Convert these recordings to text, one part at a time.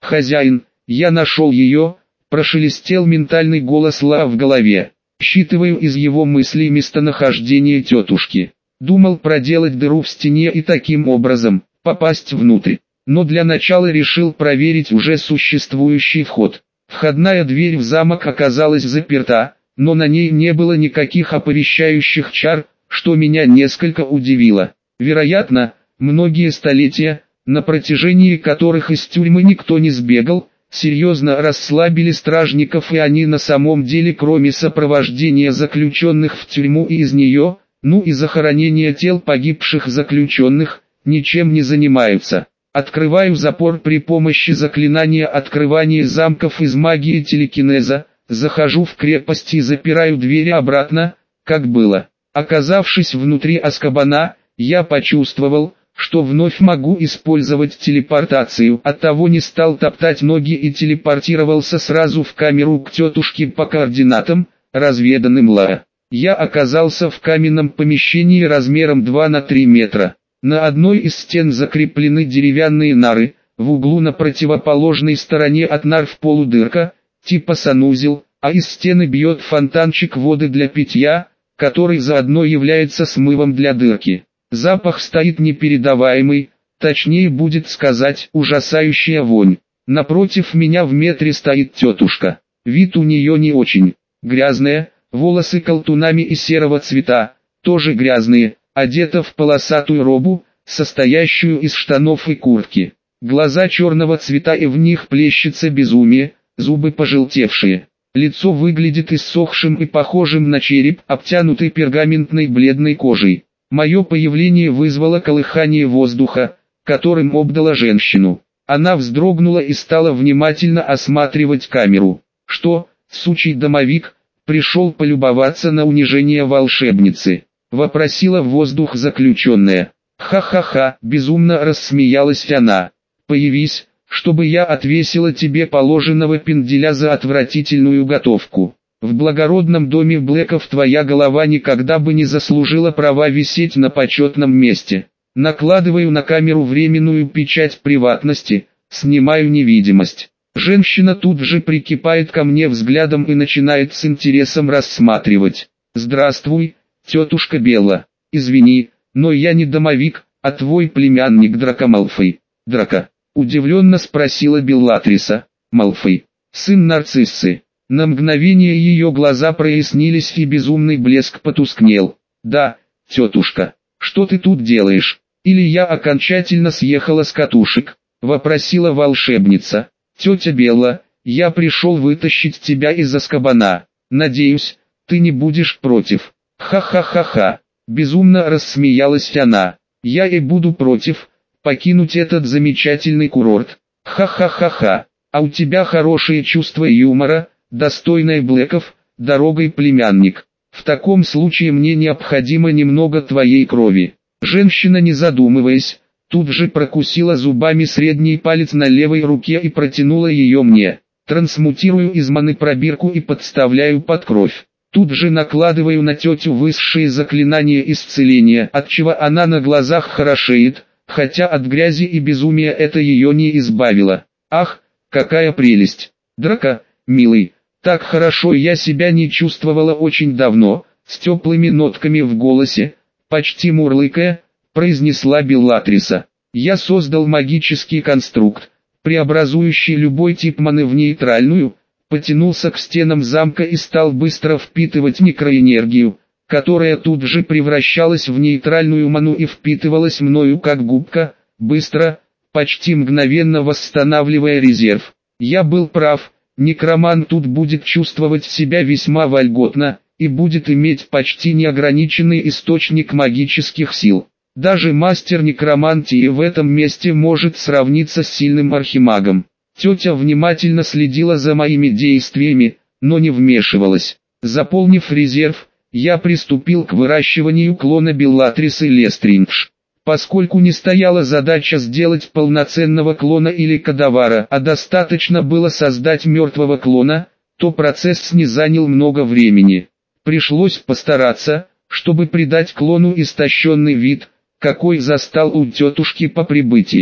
«Хозяин, я нашел ее», – прошелестел ментальный голос Ла в голове. Считываю из его мыслей местонахождение тетушки. Думал проделать дыру в стене и таким образом попасть внутрь. Но для начала решил проверить уже существующий вход. Входная дверь в замок оказалась заперта, но на ней не было никаких оповещающих чар, что меня несколько удивило. Вероятно, многие столетия, на протяжении которых из тюрьмы никто не сбегал, серьезно расслабили стражников, и они на самом деле, кроме сопровождения заключенных в тюрьму и из нее, ну и захоронения тел погибших заключенных, ничем не занимаются. Открываю запор при помощи заклинания открывания замков из магии телекинеза, захожу в крепость и запираю двери обратно, как было. Оказавшись внутри Азкабана, я почувствовал, что вновь могу использовать телепортацию, оттого не стал топтать ноги и телепортировался сразу в камеру к тетушке по координатам, разведанным Ла. Я оказался в каменном помещении размером 2 на 3 метра. На одной из стен закреплены деревянные нары, в углу на противоположной стороне от нар в полу дырка, типа санузел, а из стены бьет фонтанчик воды для питья, который заодно является смывом для дырки. Запах стоит непередаваемый, точнее будет сказать, ужасающая вонь. Напротив меня в метре стоит тетушка. Вид у нее не очень. Грязная, волосы колтунами и серого цвета, тоже грязные, одета в полосатую робу, состоящую из штанов и куртки. Глаза черного цвета и в них плещется безумие, зубы пожелтевшие. Лицо выглядит иссохшим и похожим на череп, обтянутый пергаментной бледной кожей. Мое появление вызвало колыхание воздуха, которым обдало женщину. Она вздрогнула и стала внимательно осматривать камеру. «Что, сучий домовик, пришел полюбоваться на унижение волшебницы?» — вопросила в воздух заключенная. «Ха-ха-ха», — безумно рассмеялась она. «Появись, чтобы я отвесила тебе положенного пенделя за отвратительную готовку. В благородном доме Блэков твоя голова никогда бы не заслужила права висеть на почетном месте. Накладываю на камеру временную печать приватности, снимаю невидимость». Женщина тут же прикипает ко мне взглядом и начинает с интересом рассматривать. «Здравствуй, тетушка Белла. Извини, но я не домовик, а твой племянник Драко Малфой». «Драко?» — удивленно спросила Беллатриса. «Малфой, сын Нарциссы». На мгновение ее глаза прояснились и безумный блеск потускнел. «Да, тетушка, что ты тут делаешь? Или я окончательно съехала с катушек?» — вопросила волшебница. «Тетя Белла, я пришел вытащить тебя из Азкабана. Надеюсь, ты не будешь против». «Ха-ха-ха-ха», — безумно рассмеялась она. «Я и буду против, покинуть этот замечательный курорт. Ха-ха-ха-ха, а у тебя хорошее чувство юмора, достойное Блэков, дорогой племянник. В таком случае мне необходимо немного твоей крови». Женщина, не задумываясь, тут же прокусила зубами средний палец на левой руке и протянула ее мне. Трансмутирую из маны пробирку и подставляю под кровь. Тут же накладываю на тетю высшие заклинания исцеления, отчего она на глазах хорошеет, хотя от грязи и безумия это ее не избавило. Ах, какая прелесть! Драко, милый, так хорошо я себя не чувствовала очень давно, с теплыми нотками в голосе, почти мурлыкая, произнесла Беллатриса. «Я создал магический конструкт, преобразующий любой тип маны в нейтральную», потянулся к стенам замка и стал быстро впитывать микроэнергию, которая тут же превращалась в нейтральную ману и впитывалась мною как губка, быстро, почти мгновенно восстанавливая резерв. Я был прав, некромант тут будет чувствовать себя весьма вольготно, и будет иметь почти неограниченный источник магических сил. Даже мастер некромантии в этом месте может сравниться с сильным архимагом. Тетя внимательно следила за моими действиями, но не вмешивалась. Заполнив резерв, я приступил к выращиванию клона Беллатрисы Лестриндж. Поскольку не стояла задача сделать полноценного клона или кадавара, а достаточно было создать мертвого клона, то процесс не занял много времени. Пришлось постараться, чтобы придать клону истощенный вид, какой застал у тетушки по прибытии.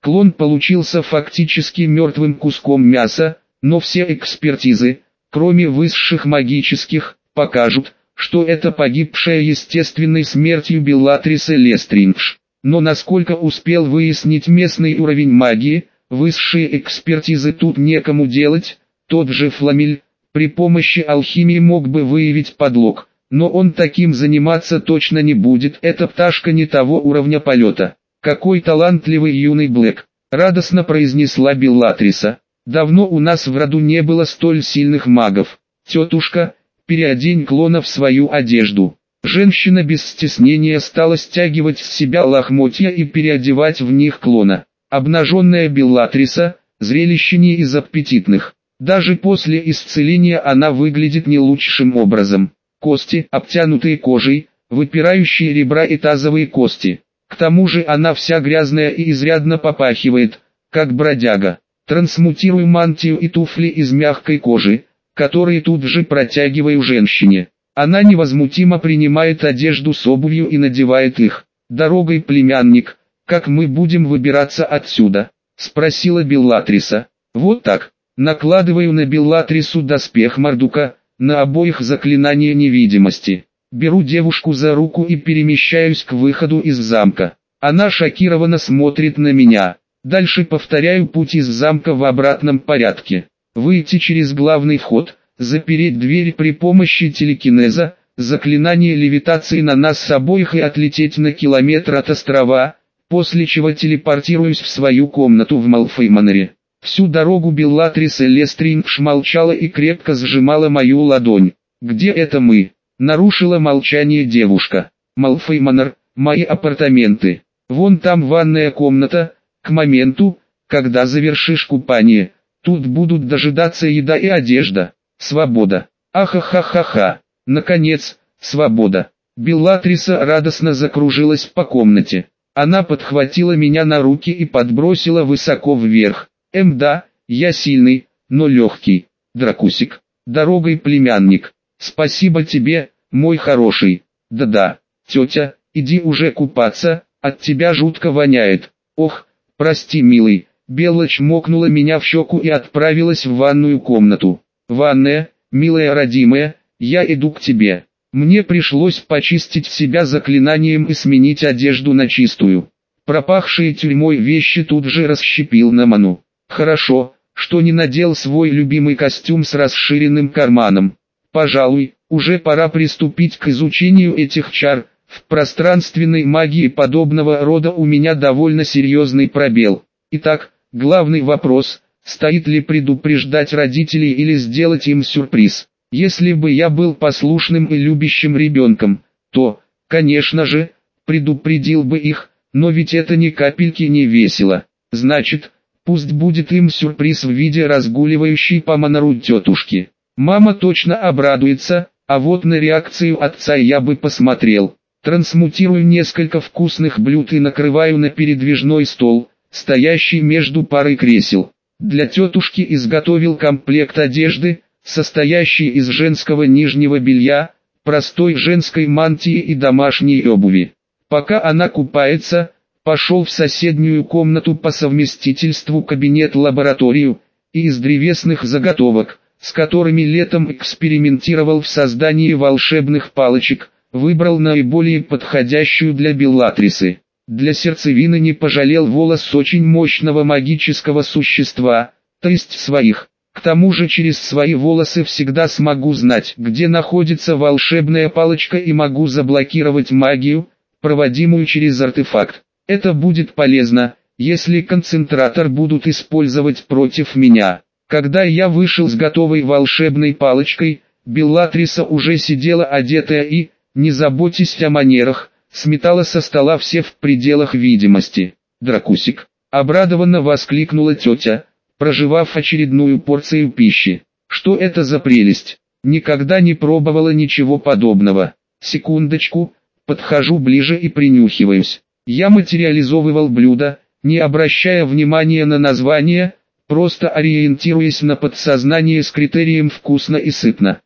Клон получился фактически мертвым куском мяса, но все экспертизы, кроме высших магических, покажут, что это погибшая естественной смертью Беллатриса Лестриндж. Но насколько успел выяснить местный уровень магии, высшие экспертизы тут некому делать. Тот же Фламель при помощи алхимии мог бы выявить подлог, но он таким заниматься точно не будет, эта пташка не того уровня полета. «Какой талантливый юный Блэк!» — радостно произнесла Беллатриса. «Давно у нас в роду не было столь сильных магов. Тетушка, переодень клона в свою одежду». Женщина без стеснения стала стягивать с себя лохмотья и переодевать в них клона. Обнаженная Беллатриса — зрелище не из аппетитных. Даже после исцеления она выглядит не лучшим образом. Кости, обтянутые кожей, выпирающие ребра и тазовые кости. К тому же она вся грязная и изрядно попахивает, как бродяга. Трансмутирую мантию и туфли из мягкой кожи, которые тут же протягиваю женщине. Она невозмутимо принимает одежду с обувью и надевает их. «Дорогой, племянник, как мы будем выбираться отсюда?» — спросила Беллатриса. «Вот так. Накладываю на Беллатрису доспех Мардука, на обоих заклинание невидимости. Беру девушку за руку и перемещаюсь к выходу из замка. Она шокированно смотрит на меня. Дальше повторяю путь из замка в обратном порядке. Выйти через главный вход, запереть дверь при помощи телекинеза, заклинание левитации на нас обоих и отлететь на километр от острова, после чего телепортируюсь в свою комнату в Малфой-Маноре. Всю дорогу Беллатриса Лестриндж молчала и крепко сжимала мою ладонь. «Где это мы?» — нарушила молчание девушка. «Малфой-Манор, мои апартаменты. Вон там ванная комната. К моменту, когда завершишь купание, тут будут дожидаться еда и одежда. Свобода. Ахахахаха. Наконец, свобода». Беллатриса радостно закружилась по комнате. Она подхватила меня на руки и подбросила высоко вверх. Да, я сильный, но легкий. Дракусик. Дорогой, племянник. Спасибо тебе, мой хороший. Да-да, тетя, иди уже купаться, от тебя жутко воняет. Ох, прости, милый. Белла чмокнула меня в щеку и отправилась в ванную комнату. «Ванная, милая родимая, я иду к тебе». Мне пришлось почистить себя заклинанием и сменить одежду на чистую. Пропахшие тюрьмой вещи тут же расщепил на ману. Хорошо, что не надел свой любимый костюм с расширенным карманом. Пожалуй, уже пора приступить к изучению этих чар. В пространственной магии подобного рода у меня довольно серьезный пробел. Итак, главный вопрос: стоит ли предупреждать родителей или сделать им сюрприз? Если бы я был послушным и любящим ребенком, то, конечно же, предупредил бы их, но ведь это ни капельки не весело. Значит, пусть будет им сюрприз в виде разгуливающей по Манору тетушки. Мама точно обрадуется, а вот на реакцию отца я бы посмотрел. Трансмутирую несколько вкусных блюд и накрываю на передвижной стол, стоящий между парой кресел. Для тетушки изготовил комплект одежды, состоящий из женского нижнего белья, простой женской мантии и домашней обуви. Пока она купается, пошел в соседнюю комнату по совместительству кабинет-лабораторию, и из древесных заготовок, с которыми летом экспериментировал в создании волшебных палочек, выбрал наиболее подходящую для Беллатрисы. Для сердцевины не пожалел волос очень мощного магического существа, то есть своих. К тому же через свои волосы всегда смогу знать, где находится волшебная палочка, и могу заблокировать магию, проводимую через артефакт. Это будет полезно, если концентратор будут использовать против меня. Когда я вышел с готовой волшебной палочкой, Беллатриса уже сидела одетая и, не заботясь о манерах, сметала со стола все в пределах видимости. «Дракусик!» — обрадованно воскликнула тетя, прожевав очередную порцию пищи. «Что это за прелесть? Никогда не пробовала ничего подобного. Секундочку, подхожу ближе и принюхиваюсь». Я материализовывал блюдо, не обращая внимания на название, просто ориентируясь на подсознание с критерием «вкусно» и «сытно».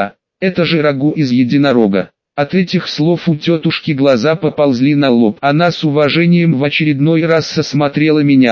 Это же рагу из единорога. От этих слов у тетушки глаза поползли на лоб. Она с уважением в очередной раз осмотрела меня,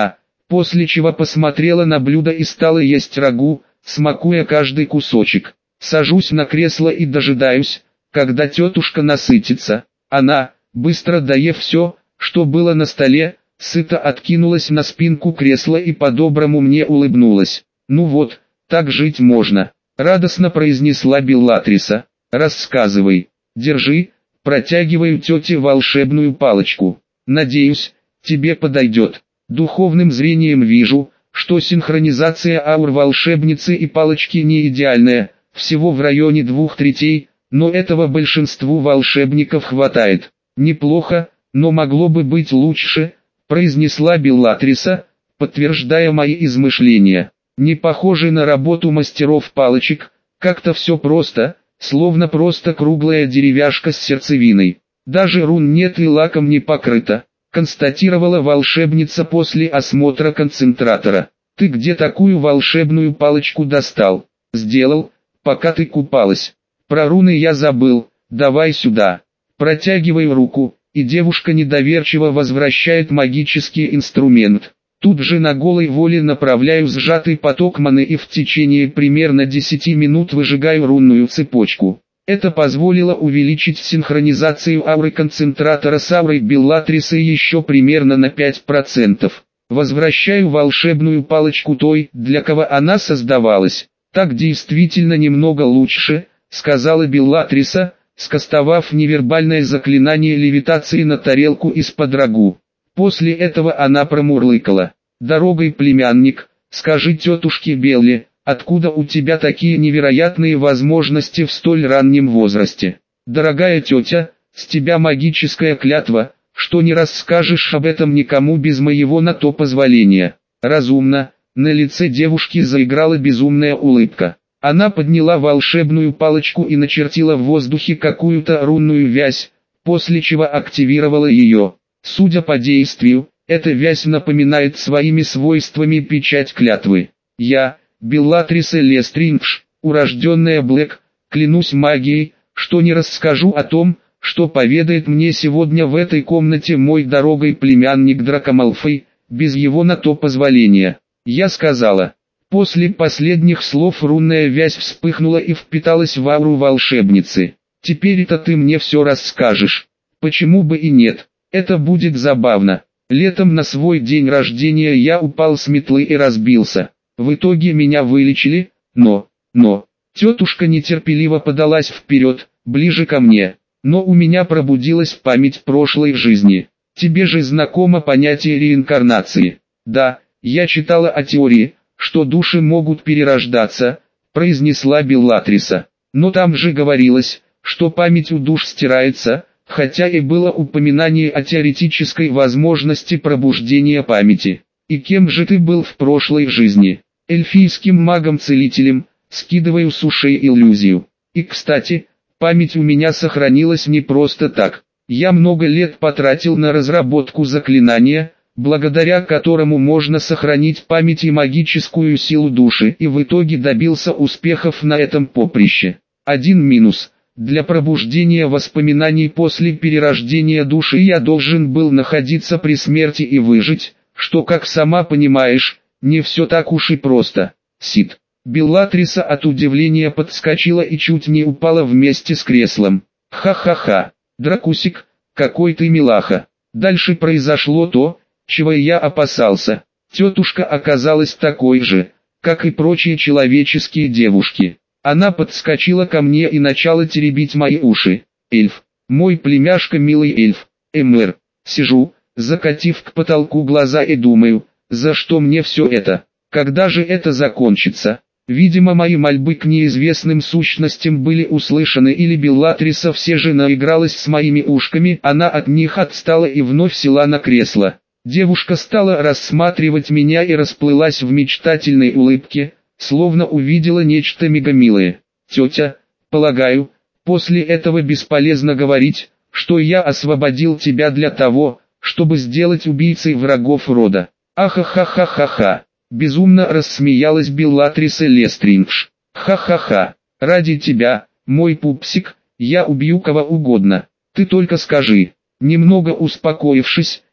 после чего посмотрела на блюдо и стала есть рагу, смакуя каждый кусочек. Сажусь на кресло и дожидаюсь, когда тетушка насытится. Она, быстро доев все, что было на столе, сыто откинулась на спинку кресла и по-доброму мне улыбнулась. «Ну вот, так жить можно», — радостно произнесла Беллатриса. «Рассказывай». «Держи», — протягиваю тете волшебную палочку. «Надеюсь, тебе подойдет». Духовным зрением вижу, что синхронизация аур волшебницы и палочки не идеальная, всего в районе 2/3, но этого большинству волшебников хватает. «Неплохо, но могло бы быть лучше», — произнесла Беллатриса, подтверждая мои измышления. «Не похоже на работу мастеров палочек, как-то все просто, словно просто круглая деревяшка с сердцевиной. Даже рун нет и лаком не покрыто», — констатировала волшебница после осмотра концентратора. «Ты где такую волшебную палочку достал?» «Сделал, пока ты купалась. Про руны я забыл, давай сюда». Протягиваю руку, и девушка недоверчиво возвращает магический инструмент. Тут же на голой воле направляю сжатый поток маны и в течение примерно 10 минут выжигаю рунную цепочку. Это позволило увеличить синхронизацию ауры концентратора с аурой Беллатрисы еще примерно на 5%. Возвращаю волшебную палочку той, для кого она создавалась. «Так действительно немного лучше», — сказала Беллатриса, скастовав невербальное заклинание левитации на тарелку из-под рагу. После этого она промурлыкала: «Дорогой племянник, скажи тетушке Белле, откуда у тебя такие невероятные возможности в столь раннем возрасте? Дорогая тетя, с тебя магическая клятва, что не расскажешь об этом никому без моего на то позволения». «Разумно». На лице девушки заиграла безумная улыбка. Она подняла волшебную палочку и начертила в воздухе какую-то рунную вязь, после чего активировала ее. Судя по действию, эта вязь напоминает своими свойствами печать клятвы. «Я, Беллатриса Лестрингш, урожденная Блэк, клянусь магией, что не расскажу о том, что поведает мне сегодня в этой комнате мой дорогой племянник Драко Малфой, без его на то позволения». Я сказала. После последних слов рунная вязь вспыхнула и впиталась в ауру волшебницы. «Теперь это ты мне все расскажешь. Почему бы и нет? Это будет забавно». Летом на свой день рождения я упал с метлы и разбился. В итоге меня вылечили, но... Тетушка нетерпеливо подалась вперед, ближе ко мне. «Но у меня пробудилась память прошлой жизни. Тебе же знакомо понятие реинкарнации?» «Да, я читала о теории, что души могут перерождаться», — произнесла Беллатриса. «Но там же говорилось, что память у душ стирается, хотя и было упоминание о теоретической возможности пробуждения памяти. И кем же ты был в прошлой жизни?» «Эльфийским магом-целителем», скидываю с ушей иллюзию. «И кстати, память у меня сохранилась не просто так. Я много лет потратил на разработку заклинания, благодаря которому можно сохранить память и магическую силу души, и в итоге добился успехов на этом поприще. Один минус. Для пробуждения воспоминаний после перерождения души я должен был находиться при смерти и выжить, что, как сама понимаешь, не все так уж и просто. Сид». Беллатриса от удивления подскочила и чуть не упала вместе с креслом. «Ха-ха-ха, Дракусик, какой ты милаха». Дальше произошло то, чего я опасался. Тетушка оказалась такой же, как и прочие человеческие девушки. Она подскочила ко мне и начала теребить мои уши. «Эльф, мой племяшка милый эльф, Эмэр». Сижу, закатив к потолку глаза и думаю, за что мне все это? Когда же это закончится? Видимо, мои мольбы к неизвестным сущностям были услышаны, или Беллатриса все же наигралась с моими ушками, она от них отстала и вновь села на кресло. Девушка стала рассматривать меня и расплылась в мечтательной улыбке, словно увидела нечто мегамилое. «Тетя, полагаю, после этого бесполезно говорить, что я освободил тебя для того, чтобы сделать убийцей врагов рода». «Ахахахахаха!» — безумно рассмеялась Беллатриса Лестрингш. «Ха-ха-ха! Ради тебя, мой пупсик, я убью кого угодно. Ты только скажи». Немного успокоившись,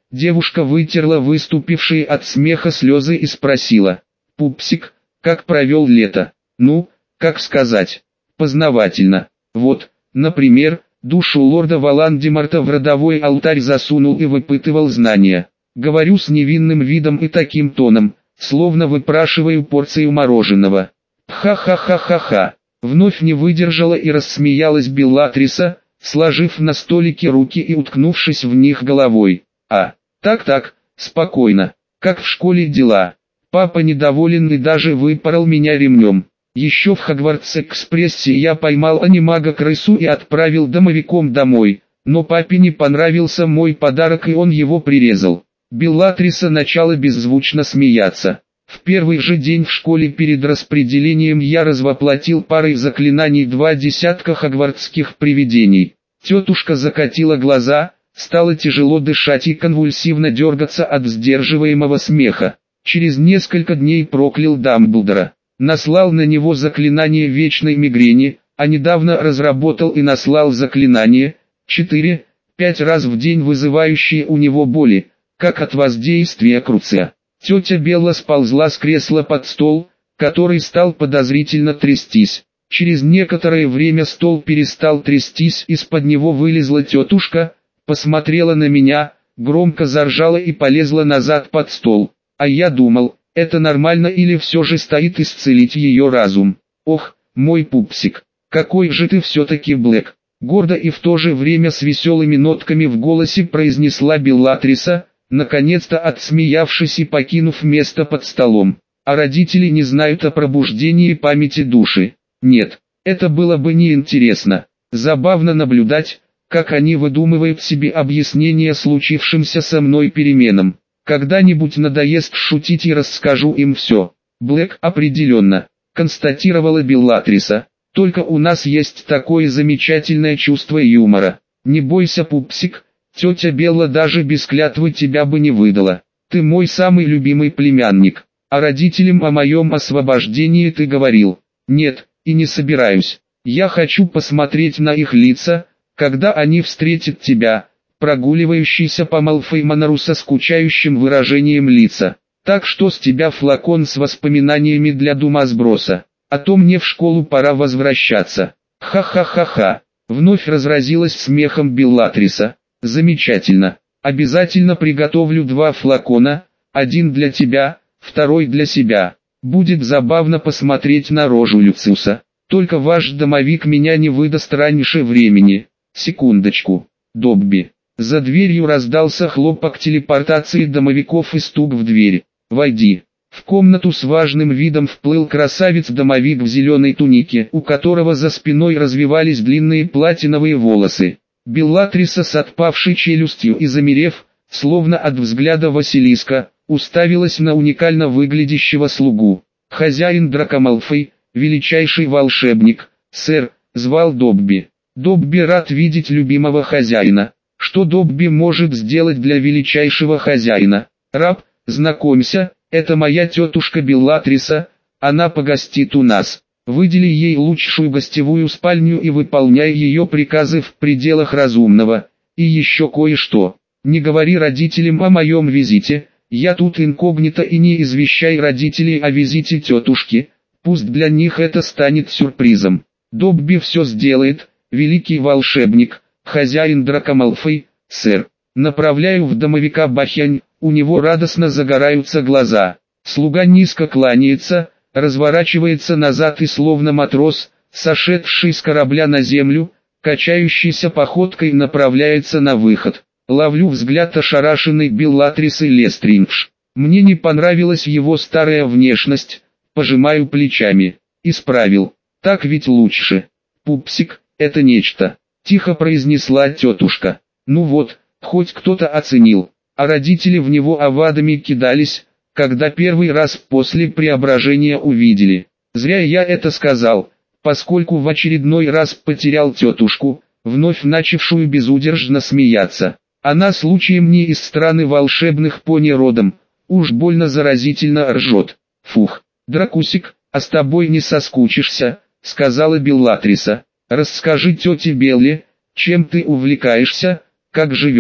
Девушка вытерла выступившие от смеха слезы и спросила: «Пупсик, как провел лето?» «Ну, как сказать, познавательно. Вот, например, душу лорда Волан-де-Морта в родовой алтарь засунул и выпытывал знания. Говорю с невинным видом и таким тоном, словно выпрашиваю порцию мороженого». «Ха-ха-ха-ха-ха!» Вновь не выдержала и рассмеялась Беллатриса, сложив на столике руки и уткнувшись в них головой. Так-так, спокойно. Как в школе дела? Папа недоволен и даже выпорол меня ремнем. Еще в Хогвартс-экспрессе я поймал анимага-крысу и отправил домовиком домой, но папе не понравился мой подарок и он его прирезал. Беллатриса начала беззвучно смеяться. В первый же день в школе перед распределением я развоплотил парой заклинаний 2 десятка хогвартских привидений. Тетушка закатила глаза, стало тяжело дышать и конвульсивно дергаться от сдерживаемого смеха. Через несколько дней проклял Дамблдора. Наслал на него заклинание вечной мигрени, а недавно разработал и наслал заклинание 4-5 раз в день вызывающие у него боли, как от воздействия круция. Тетя Белла сползла с кресла под стол, который стал подозрительно трястись. Через некоторое время стол перестал трястись, из-под него вылезла тетушка, посмотрела на меня, громко заржала и полезла назад под стол. А я думал, это нормально или все же стоит исцелить ее разум. Ох, мой пупсик, какой же ты все-таки Блэк. Гордо и в то же время с веселыми нотками в голосе произнесла Беллатриса, наконец-то отсмеявшись и покинув место под столом. А родители не знают о пробуждении памяти души. Нет, это было бы неинтересно. Забавно наблюдать, как они выдумывают себе объяснение случившимся со мной переменам. Когда-нибудь надоест шутить и расскажу им все. Блэк определенно, констатировала Беллатриса. Только у нас есть такое замечательное чувство юмора. Не бойся, пупсик, тетя Белла даже без клятвы тебя бы не выдала. Ты мой самый любимый племянник. А родителям о моем освобождении ты говорил? Нет, и не собираюсь. Я хочу посмотреть на их лица, когда они встретят тебя, прогуливающийся по Малфой-Манору со скучающим выражением лица. Так что с тебя флакон с воспоминаниями для думасброса. А то мне в школу пора возвращаться. Ха-ха-ха-ха. Вновь разразилась смехом Беллатриса. Замечательно. Обязательно приготовлю 2 флакона, один для тебя, второй для себя. Будет забавно посмотреть на рожу Люциуса. Только ваш домовик меня не выдаст раньше времени. Секундочку. Добби. За дверью раздался хлопок телепортации домовиков и стук в дверь. «Войди». В комнату с важным видом вплыл красавец-домовик в зеленой тунике, у которого за спиной развивались длинные платиновые волосы. Беллатриса с отпавшей челюстью и замерев, словно от взгляда Василиска, уставилась на уникально выглядящего слугу. Хозяин Драко Малфой, величайший волшебник, сэр, звал Добби. Добби рад видеть любимого хозяина. Что Добби может сделать для величайшего хозяина? Раб, знакомься, это моя тетушка Беллатриса, она погостит у нас. Выдели ей лучшую гостевую спальню и выполняй ее приказы в пределах разумного. И еще кое-что. Не говори родителям о моем визите, я тут инкогнито и не извещай родителей о визите тетушки, пусть для них это станет сюрпризом. Добби все сделает, великий волшебник, хозяин Драко Малфой, сэр. Направляю в домовика Бахянь, у него радостно загораются глаза. Слуга низко кланяется, разворачивается назад и словно матрос, сошедший с корабля на землю, качающейся походкой направляется на выход. Ловлю взгляд ошарашенной Беллатрисы Лестриндж. Мне не понравилась его старая внешность, пожимаю плечами. Исправил. Так ведь лучше. Пупсик, это нечто. Тихо произнесла тетушка. Ну вот, хоть кто-то оценил. А родители в него овадами кидались, когда первый раз после преображения увидели. Зря я это сказал, поскольку в очередной раз потерял тетушку, вновь начавшую безудержно смеяться. Она случаем не из страны волшебных пони родом, уж больно заразительно ржет. Фух, Дракусик, а с тобой не соскучишься, сказала Беллатриса. Расскажи тете Белле, чем ты увлекаешься, как живешь.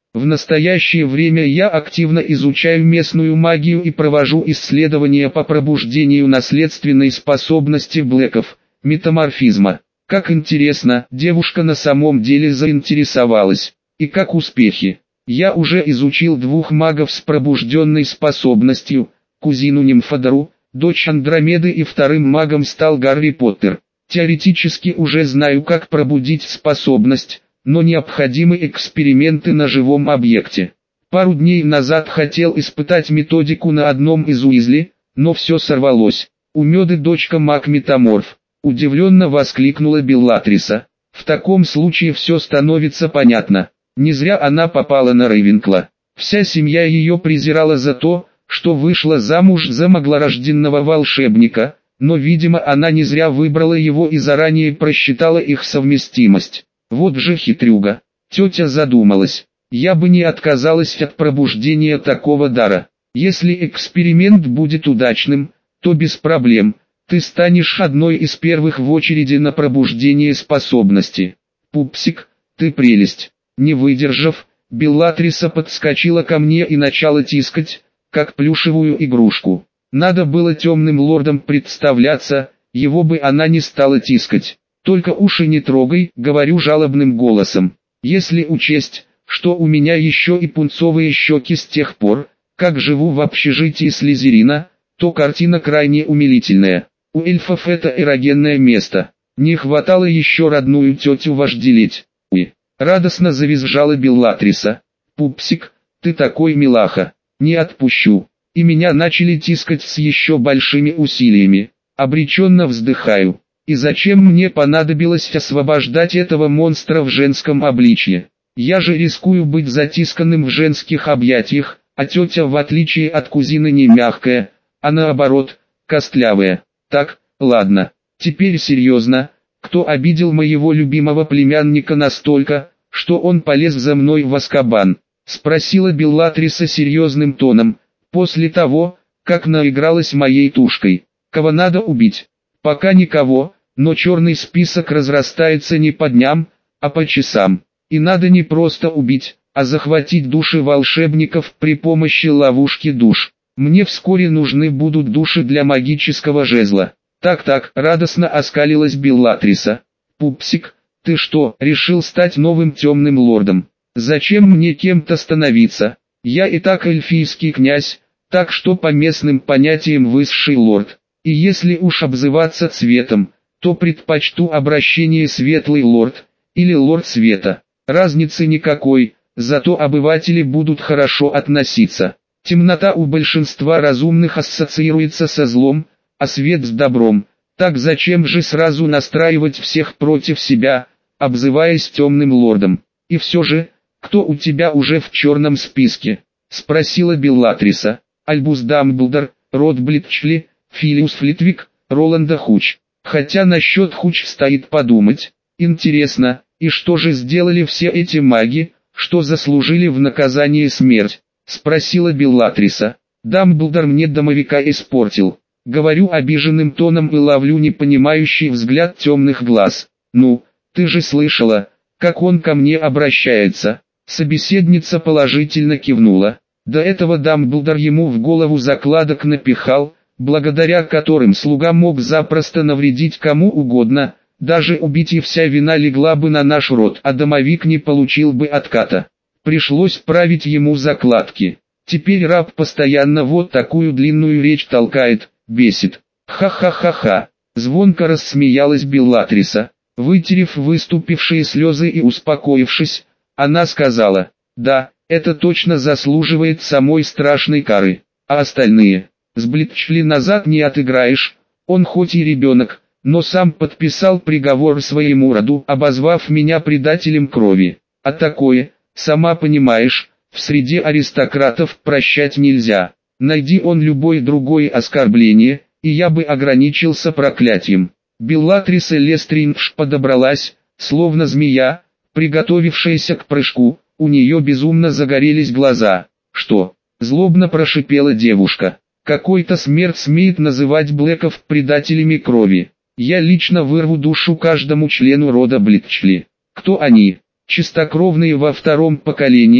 В настоящее время я активно изучаю местную магию и провожу исследования по пробуждению наследственной способности Блэков, метаморфизма. Как интересно, девушка на самом деле заинтересовалась. И как успехи? Я уже изучил 2 магов с пробужденной способностью, кузину Нимфодору, дочь Андромеды, и 2-м магом стал Гарри Поттер. Теоретически уже знаю, как пробудить способность, но необходимы эксперименты на живом объекте. Пару дней назад хотел испытать методику на одном из Уизли, но все сорвалось. У Меды дочка маг-метаморф. Удивленно воскликнула Беллатриса. В таком случае все становится понятно. Не зря она попала на Рейвенкла. Вся семья ее презирала за то, что вышла замуж за маглорожденного волшебника, но, видимо, она не зря выбрала его и заранее просчитала их совместимость. Вот же хитрюга. Тетя задумалась. Я бы не отказалась от пробуждения такого дара. Если эксперимент будет удачным, то без проблем. Ты станешь одной из первых в очереди на пробуждение способности. Пупсик, ты прелесть. Не выдержав, Беллатриса подскочила ко мне и начала тискать, как плюшевую игрушку. Надо было темным лордом представляться, его бы она не стала тискать. Только уши не трогай, говорю жалобным голосом. Если учесть, что у меня еще и пунцовые щеки с тех пор, как живу в общежитии Слизерина, то картина крайне умилительная. У эльфов это эрогенное место. Не хватало еще родную тетю вожделеть. Уй! Радостно завизжала Беллатриса. Пупсик, ты такой милаха. Не отпущу. И меня начали тискать с еще большими усилиями. Обреченно вздыхаю. И зачем мне понадобилось освобождать этого монстра в женском обличье? Я же рискую быть затисканным в женских объятиях, а тетя, в отличие от кузины, не мягкая, а наоборот, костлявая. Так, ладно, теперь серьезно. Кто обидел моего любимого племянника настолько, что он полез за мной в Азкабан? Спросила Беллатриса серьезным тоном, после того, как наигралась моей тушкой. Кого надо убить? Пока никого, но черный список разрастается не по дням, а по часам. И надо не просто убить, а захватить души волшебников при помощи ловушки душ. Мне вскоре нужны будут души для магического жезла. Так, радостно оскалилась Беллатриса. Пупсик, ты что, решил стать новым темным лордом? Зачем мне кем-то становиться? Я и так эльфийский князь, так что по местным понятиям высший лорд. И если уж обзываться цветом, то предпочту обращение светлый лорд, или лорд света. Разницы никакой, зато обыватели будут хорошо относиться. Темнота у большинства разумных ассоциируется со злом, а свет с добром. Так зачем же сразу настраивать всех против себя, обзываясь темным лордом? И все же, кто у тебя уже в черном списке? Спросила Беллатриса. Альбус Дамблдор, Род Блитчли, Филиус Флитвик, Роланда Хуч. Хотя насчет Хуч стоит подумать. Интересно, и что же сделали все эти маги, что заслужили в наказание смерть? Спросила Беллатриса. Дамблдор мне домовика испортил. Говорю обиженным тоном и ловлю непонимающий взгляд темных глаз. Ну, ты же слышала, как он ко мне обращается. Собеседница положительно кивнула. До этого Дамблдор ему в голову закладок напихал, благодаря которым слуга мог запросто навредить кому угодно, даже убить, и вся вина легла бы на наш род, а домовик не получил бы отката. Пришлось править ему закладки. Теперь раб постоянно вот такую длинную речь толкает, бесит. Ха-ха-ха-ха. Звонко рассмеялась Беллатриса. Вытерев выступившие слезы и успокоившись, она сказала: да, это точно заслуживает самой страшной кары. А остальные? С Блитчли назад не отыграешь. Он хоть и ребенок, но сам подписал приговор своему роду, обозвав меня предателем крови. А такое, сама понимаешь, в среде аристократов прощать нельзя. Найди он любое другое оскорбление, и я бы ограничился проклятием. Беллатриса Лестринж подобралась, словно змея, приготовившаяся к прыжку. У нее безумно загорелись глаза. Что? Злобно прошипела девушка. Какой-то смерть смеет называть Блэков предателями крови. Я лично вырву душу каждому члену рода Блитчли. Кто они? Чистокровные во 2-м поколении,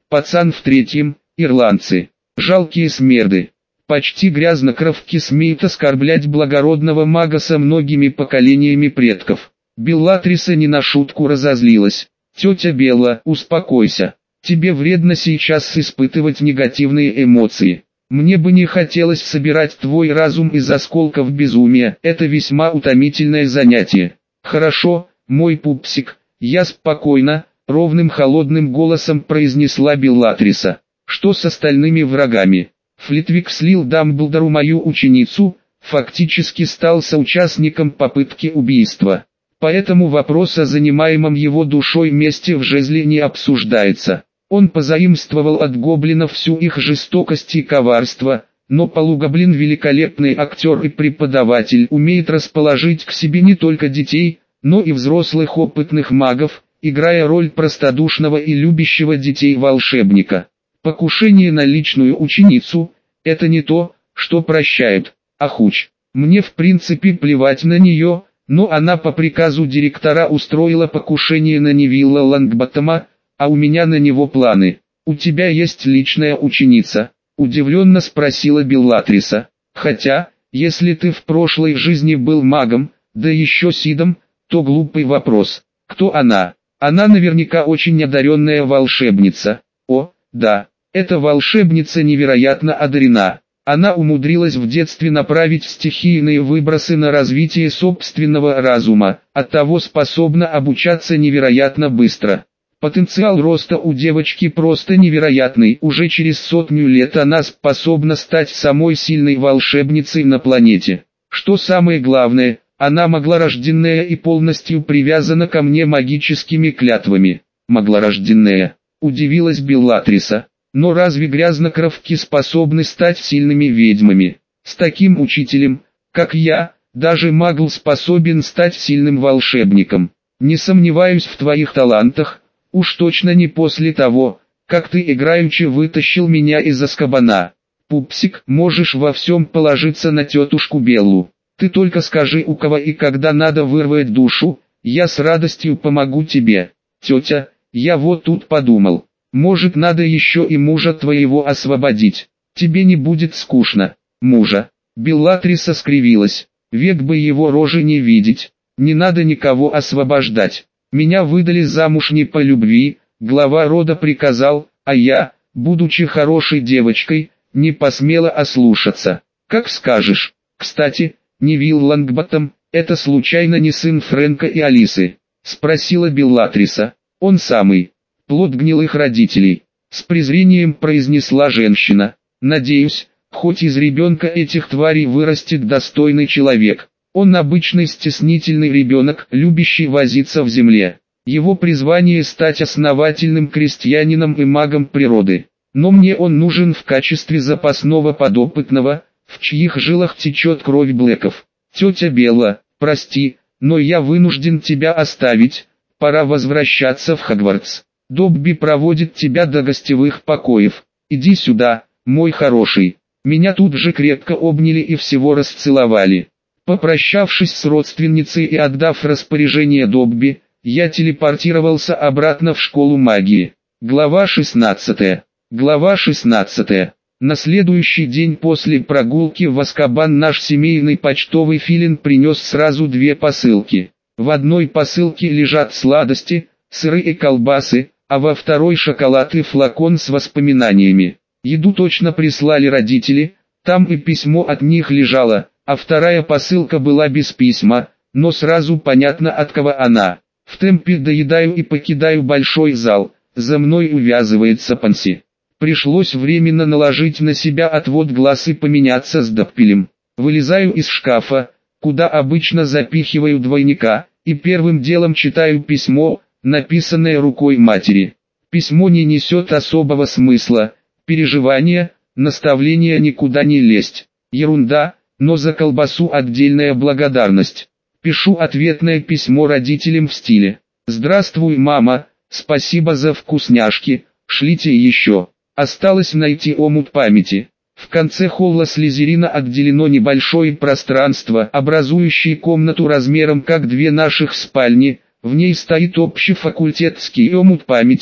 Пацан в третьем, ирландцы. Жалкие смерды. Почти грязнокровки смеют оскорблять благородного мага со многими поколениями предков. Беллатриса не на шутку разозлилась. «Тетя Белла, успокойся. Тебе вредно сейчас испытывать негативные эмоции. Мне бы не хотелось собирать твой разум из осколков безумия, это весьма утомительное занятие». «Хорошо, мой пупсик, я спокойно», — ровным холодным голосом произнесла Беллатриса. «Что с остальными врагами? Флитвик слил Дамблдору мою ученицу, фактически стал соучастником попытки убийства. Поэтому вопрос о занимаемом его душой месте в жезле не обсуждается. Он позаимствовал от гоблинов всю их жестокость и коварство, но полугоблин великолепный актер и преподаватель умеет расположить к себе не только детей, но и взрослых опытных магов, играя роль простодушного и любящего детей волшебника. Покушение на личную ученицу – это не то, что прощают, Ахуч. Мне в принципе плевать на нее, но она по приказу директора устроила покушение на Невилла Лонгботтома, а у меня на него планы. «У тебя есть личная ученица?» – удивленно спросила Беллатриса. «Хотя, если ты в прошлой жизни был магом, да еще Сидом, то глупый вопрос. Кто она?» «Она наверняка очень одаренная волшебница». «О, да, эта волшебница невероятно одарена. Она умудрилась в детстве направить стихийные выбросы на развитие собственного разума, оттого способна обучаться невероятно быстро. Потенциал роста у девочки просто невероятный, уже через 100 лет она способна стать самой сильной волшебницей на планете. Что самое главное, она могла-рожденная и полностью привязана ко мне магическими клятвами». «Могла-рожденная», удивилась Беллатриса. «Но разве грязнокровки способны стать сильными ведьмами? С таким учителем, как я, даже магл способен стать сильным волшебником. Не сомневаюсь в твоих талантах, уж точно не после того, как ты играючи вытащил меня из Азкабана. Пупсик, можешь во всем положиться на тетушку Беллу. Ты только скажи, у кого и когда надо вырвать душу, я с радостью помогу тебе. Тетя, я вот тут подумал. Может, надо еще и мужа твоего освободить. Тебе не будет скучно». «Мужа?» Беллатриса скривилась. «Век бы его рожи не видеть. Не надо никого освобождать. Меня выдали замуж не по любви, глава рода приказал, а я, будучи хорошей девочкой, не посмела ослушаться. Как скажешь. Кстати, Невилл Лонгботтом, это случайно не сын Фрэнка и Алисы?» Спросила Беллатриса. «Он самый. Плод гнилых родителей», — с презрением произнесла женщина. «Надеюсь, хоть из ребенка этих тварей вырастет достойный человек. Он обычный стеснительный ребенок, любящий возиться в земле. Его призвание стать основательным крестьянином и магом природы. Но мне он нужен в качестве запасного подопытного, в чьих жилах течет кровь Блэков. Тетя Белла, прости, но я вынужден тебя оставить, пора возвращаться в Хогвартс. Добби проводит тебя до гостевых покоев. Иди сюда, мой хороший». Меня тут же крепко обняли и всего расцеловали. Попрощавшись с родственницей и отдав распоряжение Добби, я телепортировался обратно в школу магии. Глава 16. Глава 16. На следующий день после прогулки в Азкабан наш семейный почтовый филин принес сразу 2 посылки. В одной посылке лежат сладости, сыры и колбасы, а во второй шоколад и флакон с воспоминаниями. Еду точно прислали родители, там и письмо от них лежало, а вторая посылка была без письма, но сразу понятно, от кого она. В темпе доедаю и покидаю большой зал, за мной увязывается Панси. Пришлось временно наложить на себя отвод глаз и поменяться с Доппелем. Вылезаю из шкафа, куда обычно запихиваю двойника, и первым делом читаю письмо, написанное рукой матери. Письмо не несет особого смысла, переживания, наставления никуда не лезть. Ерунда, но за колбасу отдельная благодарность. Пишу ответное письмо родителям в стиле: «Здравствуй, мама, спасибо за вкусняшки, шлите еще». Осталось найти омут памяти. В конце холла Слизерина отделено небольшое пространство, образующее комнату размером как 2 наших спальни. В ней стоит общефакультетский омут памяти,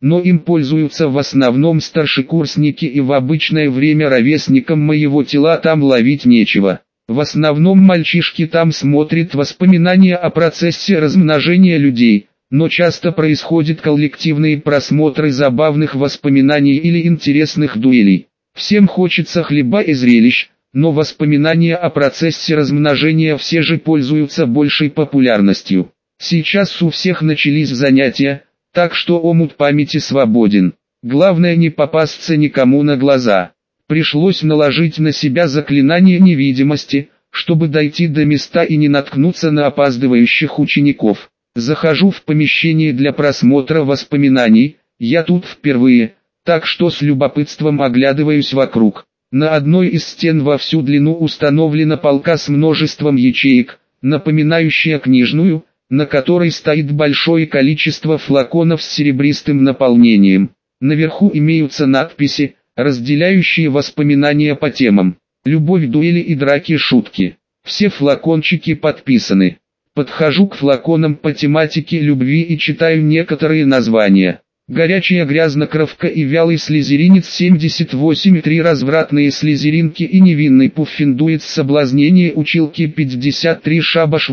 но им пользуются в основном старшекурсники, и в обычное время ровесникам моего тела там ловить нечего. В основном мальчишки там смотрят воспоминания о процессе размножения людей, но часто происходят коллективные просмотры забавных воспоминаний или интересных дуэлей. Всем хочется хлеба и зрелищ, но воспоминания о процессе размножения все же пользуются большей популярностью. Сейчас у всех начались занятия, так что омут памяти свободен. Главное не попасться никому на глаза. Пришлось наложить на себя заклинание невидимости, чтобы дойти до места и не наткнуться на опаздывающих учеников. Захожу в помещение для просмотра воспоминаний, я тут впервые, так что с любопытством оглядываюсь вокруг. На одной из стен во всю длину установлена полка с множеством ячеек, напоминающая книжную, на которой стоит большое количество флаконов с серебристым наполнением. Наверху имеются надписи, разделяющие воспоминания по темам. Любовь, дуэли и драки, шутки. Все флакончики подписаны. Подхожу к флаконам по тематике любви и читаю некоторые названия. Горячая грязнокровка и вялый слизеринец 78,3, развратные слизеринки и невинный пуффиндуец, соблазнение училки 53, шабаш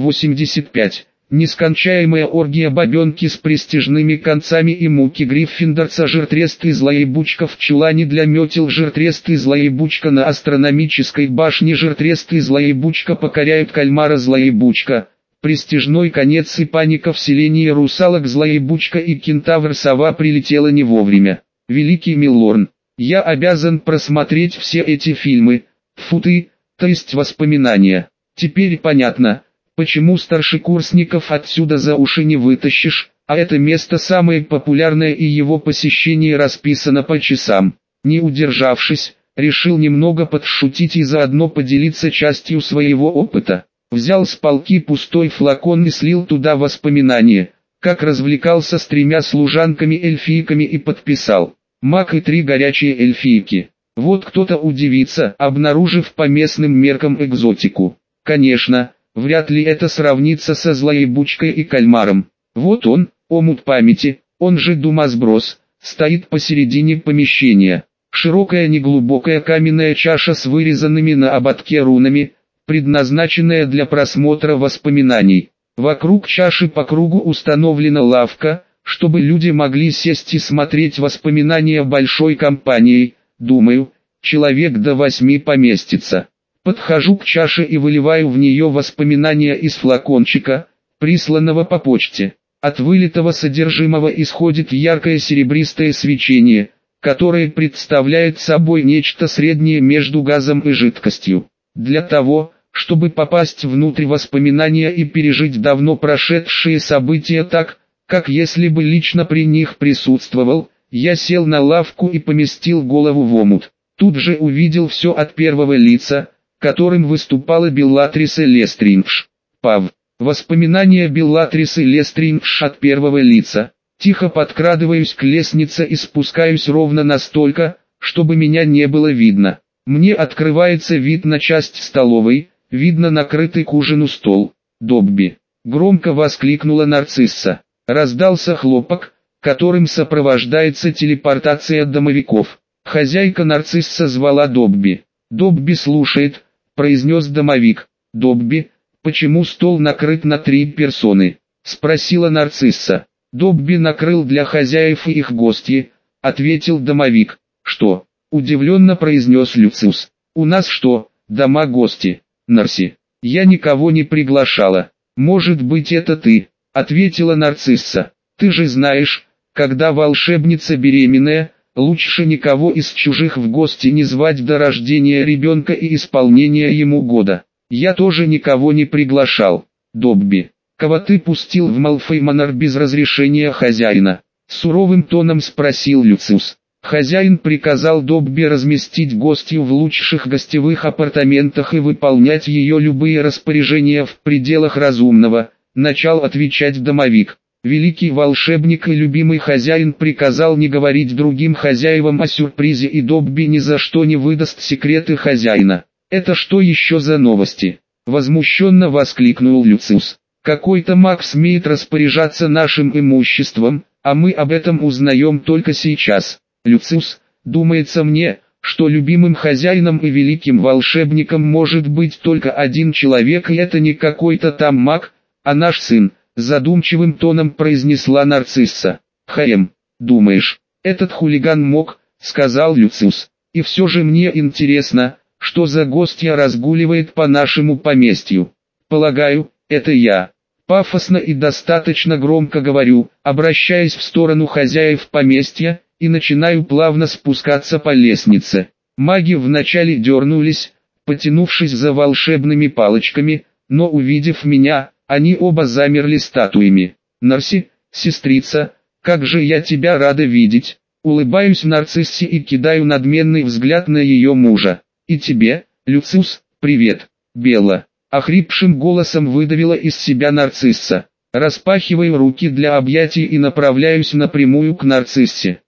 85. Нескончаемая оргия бабенки с престижными концами и муки Гриффиндорца, жиртрест и злоебучка в чулане для метел, жиртрест и злоебучка на астрономической башне, жиртрест и злоебучка покоряют кальмара, злоебучка. Престижной конец и паника в селении русалок, злоебучка и кентавр-сова прилетела не вовремя. Великий Милорн, я обязан просмотреть все эти фильмы, фу ты, то есть воспоминания. Теперь понятно, почему старшекурсников отсюда за уши не вытащишь, а это место самое популярное и его посещение расписано по часам. Не удержавшись, решил немного подшутить и заодно поделиться частью своего опыта. Взял с полки пустой флакон и слил туда воспоминания, как развлекался с 3 служанками-эльфийками и подписал: «Маг и 3 горячие эльфийки». Вот кто-то удивится, обнаружив по местным меркам экзотику. Конечно, вряд ли это сравнится со злоебучкой и кальмаром. Вот он, омут памяти, он же думасброс, стоит посередине помещения. Широкая неглубокая каменная чаша с вырезанными на ободке рунами, предназначенная для просмотра воспоминаний. Вокруг чаши по кругу установлена лавка, чтобы люди могли сесть и смотреть воспоминания большой компанией. Думаю, человек до 8 поместится. Подхожу к чаше и выливаю в нее воспоминания из флакончика, присланного по почте. От вылитого содержимого исходит яркое серебристое свечение, которое представляет собой нечто среднее между газом и жидкостью. Для того, чтобы попасть внутрь воспоминания и пережить давно прошедшие события так, как если бы лично при них присутствовал, я сел на лавку и поместил голову в омут. Тут же увидел все от первого лица, которым выступала Беллатриса Лестриндж. Пав. Воспоминания Беллатрисы Лестриндж от первого лица. Тихо подкрадываюсь к лестнице и спускаюсь ровно настолько, чтобы меня не было видно. Мне открывается вид на часть столовой, видно накрытый к ужину стол. «Добби!» — громко воскликнула нарцисса. Раздался хлопок, которым сопровождается телепортация домовиков. Хозяйка нарцисса звала Добби. «Добби слушает», — произнес домовик. «Добби, почему стол накрыт на 3 персоны?» — спросила нарцисса. «Добби накрыл для хозяев и их гостей», — ответил домовик. «Что?» — удивленно произнес Люциус. «У нас что, дома-гости, Нарси? Я никого не приглашала». «Может быть, это ты», — ответила нарцисса. «Ты же знаешь, когда волшебница беременная, лучше никого из чужих в гости не звать до рождения ребенка и исполнения ему года. Я тоже никого не приглашал». «Добби, кого ты пустил в Малфой Манор без разрешения хозяина?» — суровым тоном спросил Люциус. Хозяин приказал Добби разместить гостью в лучших гостевых апартаментах и выполнять ее любые распоряжения в пределах разумного, начал отвечать домовик. Великий волшебник и любимый хозяин приказал не говорить другим хозяевам о сюрпризе, и Добби ни за что не выдаст секреты хозяина. «Это что еще за новости?» — возмущенно воскликнул Люциус. «Какой-то маг смеет распоряжаться нашим имуществом, а мы об этом узнаем только сейчас. Люциус, думается мне, что любимым хозяином и великим волшебником может быть только один человек, и это не какой-то там маг, а наш сын, задумчивым тоном произнесла нарцисса. Думаешь, этот хулиган мог, сказал Люциус, и все же мне интересно, что за гостья разгуливает по нашему поместью. Полагаю, это я. Пафосно и достаточно громко говорю, обращаясь в сторону хозяев поместья, и начинаю плавно спускаться по лестнице. Маги вначале дернулись, потянувшись за волшебными палочками, но увидев меня, они оба замерли статуями. «Нарси, сестрица, как же я тебя рада видеть!» Улыбаюсь нарциссе и кидаю надменный взгляд на ее мужа. «И тебе, Люциус, привет, Белла!» Охрипшим голосом выдавила из себя нарцисса. Распахиваю руки для объятий и направляюсь напрямую к нарциссе.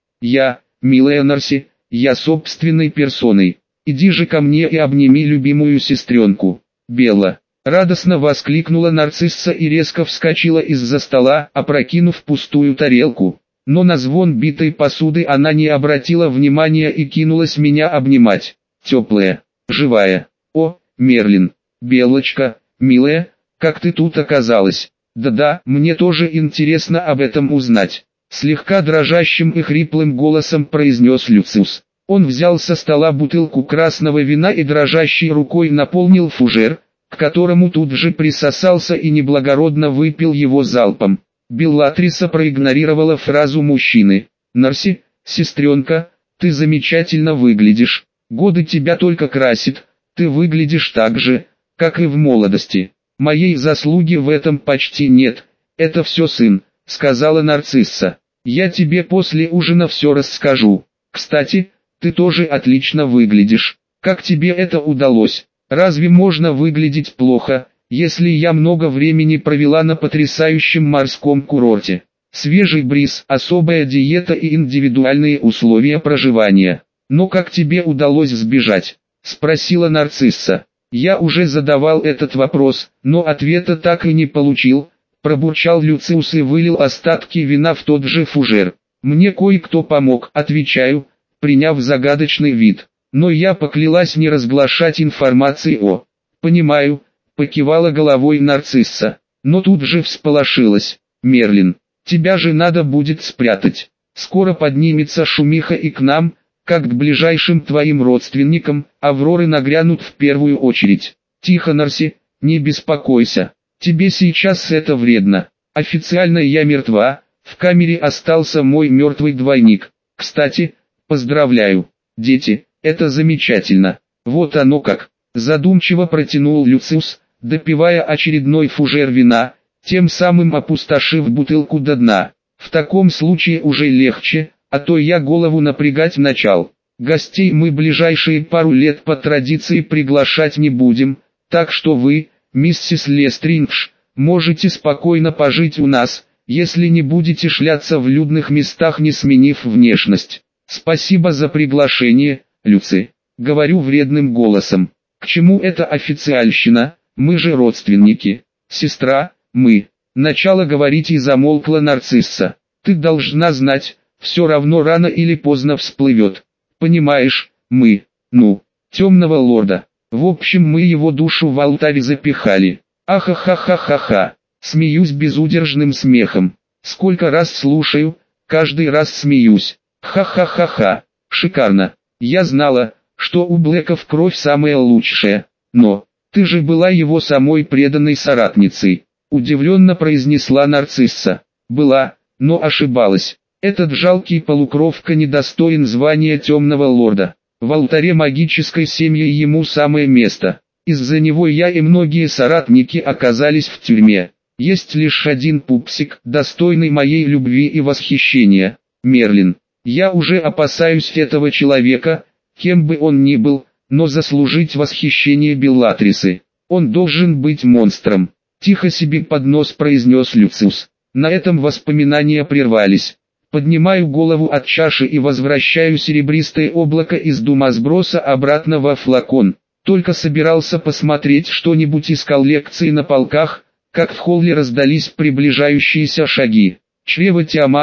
Милая Нарси, я собственной персоной. Иди же ко мне и обними любимую сестренку. Белла. Радостно воскликнула нарцисса и резко вскочила из-за стола, опрокинув пустую тарелку. Но на звон битой посуды она не обратила внимания и кинулась меня обнимать. Теплая, живая. О, Мерлин, Белочка, милая, как ты тут оказалась? Да-да, мне тоже интересно об этом узнать. Слегка дрожащим и хриплым голосом произнес Люциус. Он взял со стола бутылку красного вина и дрожащей рукой наполнил фужер, к которому тут же присосался и неблагородно выпил его залпом. Беллатриса проигнорировала фразу мужчины. «Нарси, сестренка, ты замечательно выглядишь. Годы тебя только красит, ты выглядишь так же, как и в молодости. Моей заслуги в этом почти нет, это все сын», — сказала нарцисса. «Я тебе после ужина все расскажу. Кстати, ты тоже отлично выглядишь. Как тебе это удалось? Разве можно выглядеть плохо, если я много времени провела на потрясающем морском курорте? Свежий бриз, особая диета и индивидуальные условия проживания. Но как тебе удалось сбежать?» — спросила нарцисса. «Я уже задавал этот вопрос, но ответа так и не получил», — пробурчал Люциус и вылил остатки вина в тот же фужер. «Мне кое-кто помог», — отвечаю, приняв загадочный вид. «Но я поклялась не разглашать информации о...» «Понимаю», — покивала головой нарцисса, но тут же всполошилась. «Мерлин, тебя же надо будет спрятать. Скоро поднимется шумиха и к нам, как к ближайшим твоим родственникам, Авроры нагрянут в первую очередь. Тихо, Нарси, не беспокойся, тебе сейчас это вредно. Официально я мертва, в камере остался мой мертвый двойник. Кстати, поздравляю, дети, это замечательно. Вот оно как», задумчиво протянул Люциус, допивая очередной фужер вина, тем самым опустошив бутылку до дна. «В таком случае уже легче, а то я голову напрягать начал. Гостей мы ближайшие пару лет по традиции приглашать не будем, так что вы, миссис Лестриндж, можете спокойно пожить у нас, если не будете шляться в людных местах, не сменив внешность. Спасибо за приглашение, Люци», — говорю вредным голосом. «К чему эта официальщина, мы же родственники. Сестра, мы...» Начало говорить и замолкла нарцисса. «Ты должна знать, все равно рано или поздно всплывет. Понимаешь, мы, темного лорда. В общем, мы его душу в алтарь запихали. Ахахахахаха». Смеюсь безудержным смехом. Сколько раз слушаю, каждый раз смеюсь. Ха-ха-ха-ха. Шикарно. Я знала, что у Блэков кровь самая лучшая. Но, ты же была его самой преданной соратницей. Удивленно произнесла нарцисса. «Была, но ошибалась. Этот жалкий полукровка недостоин звания темного лорда. В алтаре магической семьи ему самое место. Из-за него я и многие соратники оказались в тюрьме. Есть лишь один пупсик, достойный моей любви и восхищения. Мерлин. Я уже опасаюсь этого человека, кем бы он ни был, но заслужить восхищение Беллатрисы. Он должен быть монстром». Тихо себе под нос произнес Люциус. На этом воспоминания прервались. Поднимаю голову от чаши и возвращаю серебристое облако из думасброса обратно во флакон. Только собирался посмотреть что-нибудь из коллекции на полках, как в холле раздались приближающиеся шаги. «Чрево Тиамат,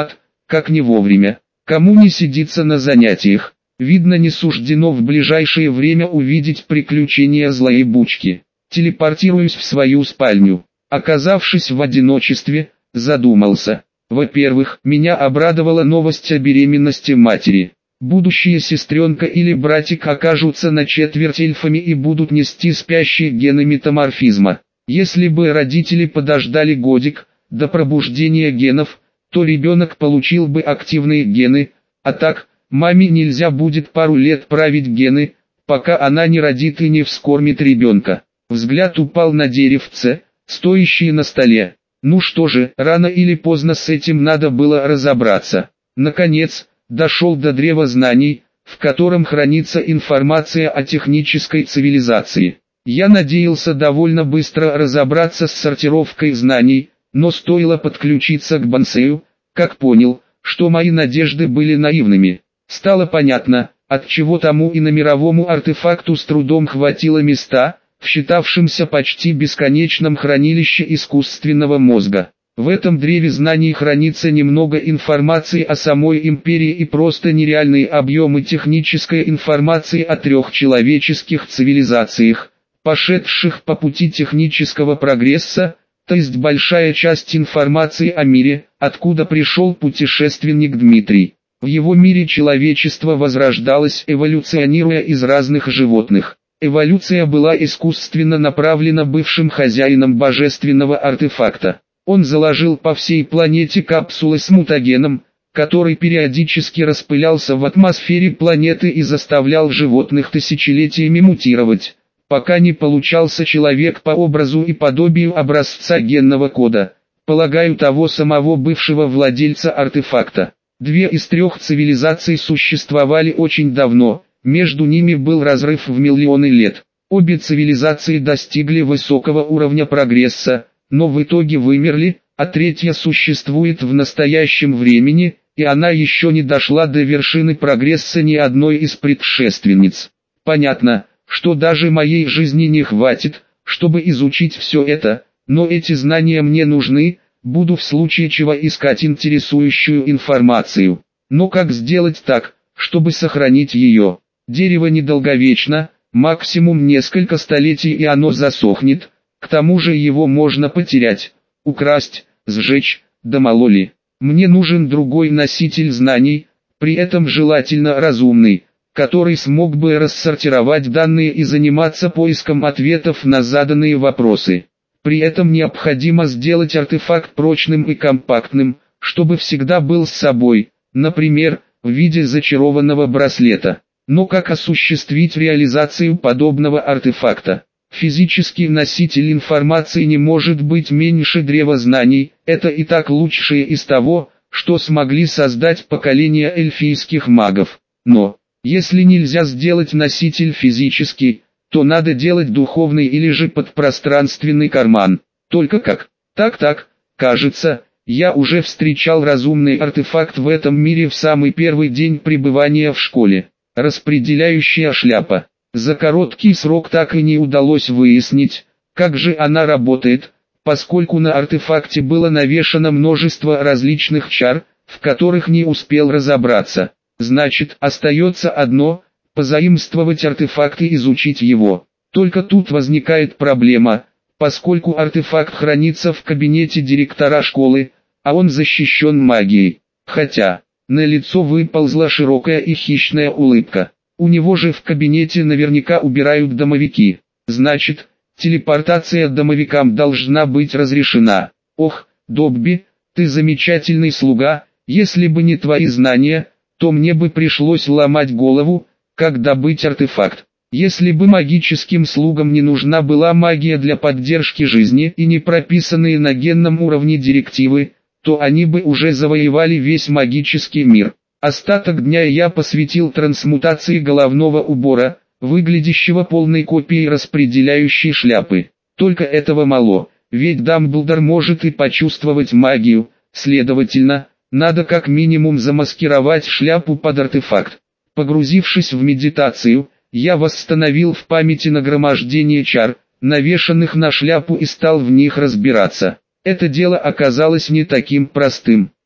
как не вовремя. Кому не сидится на занятиях, видно не суждено в ближайшее время увидеть приключения злой бучки. Телепортируюсь в свою спальню. Оказавшись в одиночестве, задумался. Во-первых, меня обрадовала новость о беременности матери. Будущая сестренка или братик окажутся на четверть эльфами и будут нести спящие гены метаморфизма. Если бы родители подождали годик до пробуждения генов, то ребенок получил бы активные гены, а так, маме нельзя будет пару лет править гены, пока она не родит и не вскормит ребенка. Взгляд упал на деревце, стоящее на столе. Ну что же, рано или поздно с этим надо было разобраться. Наконец, дошел до древа знаний, в котором хранится информация о технической цивилизации. Я надеялся довольно быстро разобраться с сортировкой знаний, но стоило подключиться к Бонсею, как понял, что мои надежды были наивными. Стало понятно, отчего тому и на мировому артефакту с трудом хватило места, в считавшемся почти бесконечном хранилище искусственного мозга. В этом древе знаний хранится немного информации о самой империи и просто нереальные объемы технической информации о 3 человеческих цивилизациях, пошедших по пути технического прогресса, то есть большая часть информации о мире, откуда пришел путешественник Дмитрий. В его мире человечество возрождалось, эволюционируя из разных животных. Эволюция была искусственно направлена бывшим хозяином божественного артефакта. Он заложил по всей планете капсулы с мутагеном, который периодически распылялся в атмосфере планеты и заставлял животных тысячелетиями мутировать, пока не получался человек по образу и подобию образца генного кода, полагаю, того самого бывшего владельца артефакта. 2 из 3 цивилизаций существовали очень давно. Между ними был разрыв в миллионы лет. Обе цивилизации достигли высокого уровня прогресса, но в итоге вымерли, а 3-я существует в настоящем времени, и она еще не дошла до вершины прогресса ни одной из предшественниц. Понятно, что даже моей жизни не хватит, чтобы изучить все это, но эти знания мне нужны, буду в случае чего искать интересующую информацию. Но как сделать так, чтобы сохранить ее? Дерево недолговечно, максимум несколько столетий и оно засохнет, к тому же его можно потерять, украсть, сжечь, да мало ли. Мне нужен другой носитель знаний, при этом желательно разумный, который смог бы рассортировать данные и заниматься поиском ответов на заданные вопросы. При этом необходимо сделать артефакт прочным и компактным, чтобы всегда был с собой, например, в виде зачарованного браслета. Но как осуществить реализацию подобного артефакта? Физический носитель информации не может быть меньше древа знаний, это и так лучшее из того, что смогли создать поколения эльфийских магов. Но, если нельзя сделать носитель физический, то надо делать духовный или же подпространственный карман. Только как? Так, кажется, я уже встречал разумный артефакт в этом мире в самый первый день пребывания в школе. Распределяющая шляпа. За короткий срок так и не удалось выяснить, как же она работает, поскольку на артефакте было навешано множество различных чар, в которых не успел разобраться. Значит, остается одно – позаимствовать артефакт и изучить его. Только тут возникает проблема, поскольку артефакт хранится в кабинете директора школы, а он защищен магией. Хотя, на лицо выползла широкая и хищная улыбка. У него же в кабинете наверняка убирают домовики. Значит, телепортация домовикам должна быть разрешена. Ох, Добби, ты замечательный слуга, если бы не твои знания, то мне бы пришлось ломать голову, как добыть артефакт. Если бы магическим слугам не нужна была магия для поддержки жизни и не прописанные на генном уровне директивы, то они бы уже завоевали весь магический мир. Остаток дня я посвятил трансмутации головного убора, выглядящего полной копией распределяющей шляпы. Только этого мало, ведь Дамблдор может и почувствовать магию, следовательно, надо как минимум замаскировать шляпу под артефакт. Погрузившись в медитацию, я восстановил в памяти нагромождение чар, навешанных на шляпу и стал в них разбираться. Это дело оказалось не таким простым.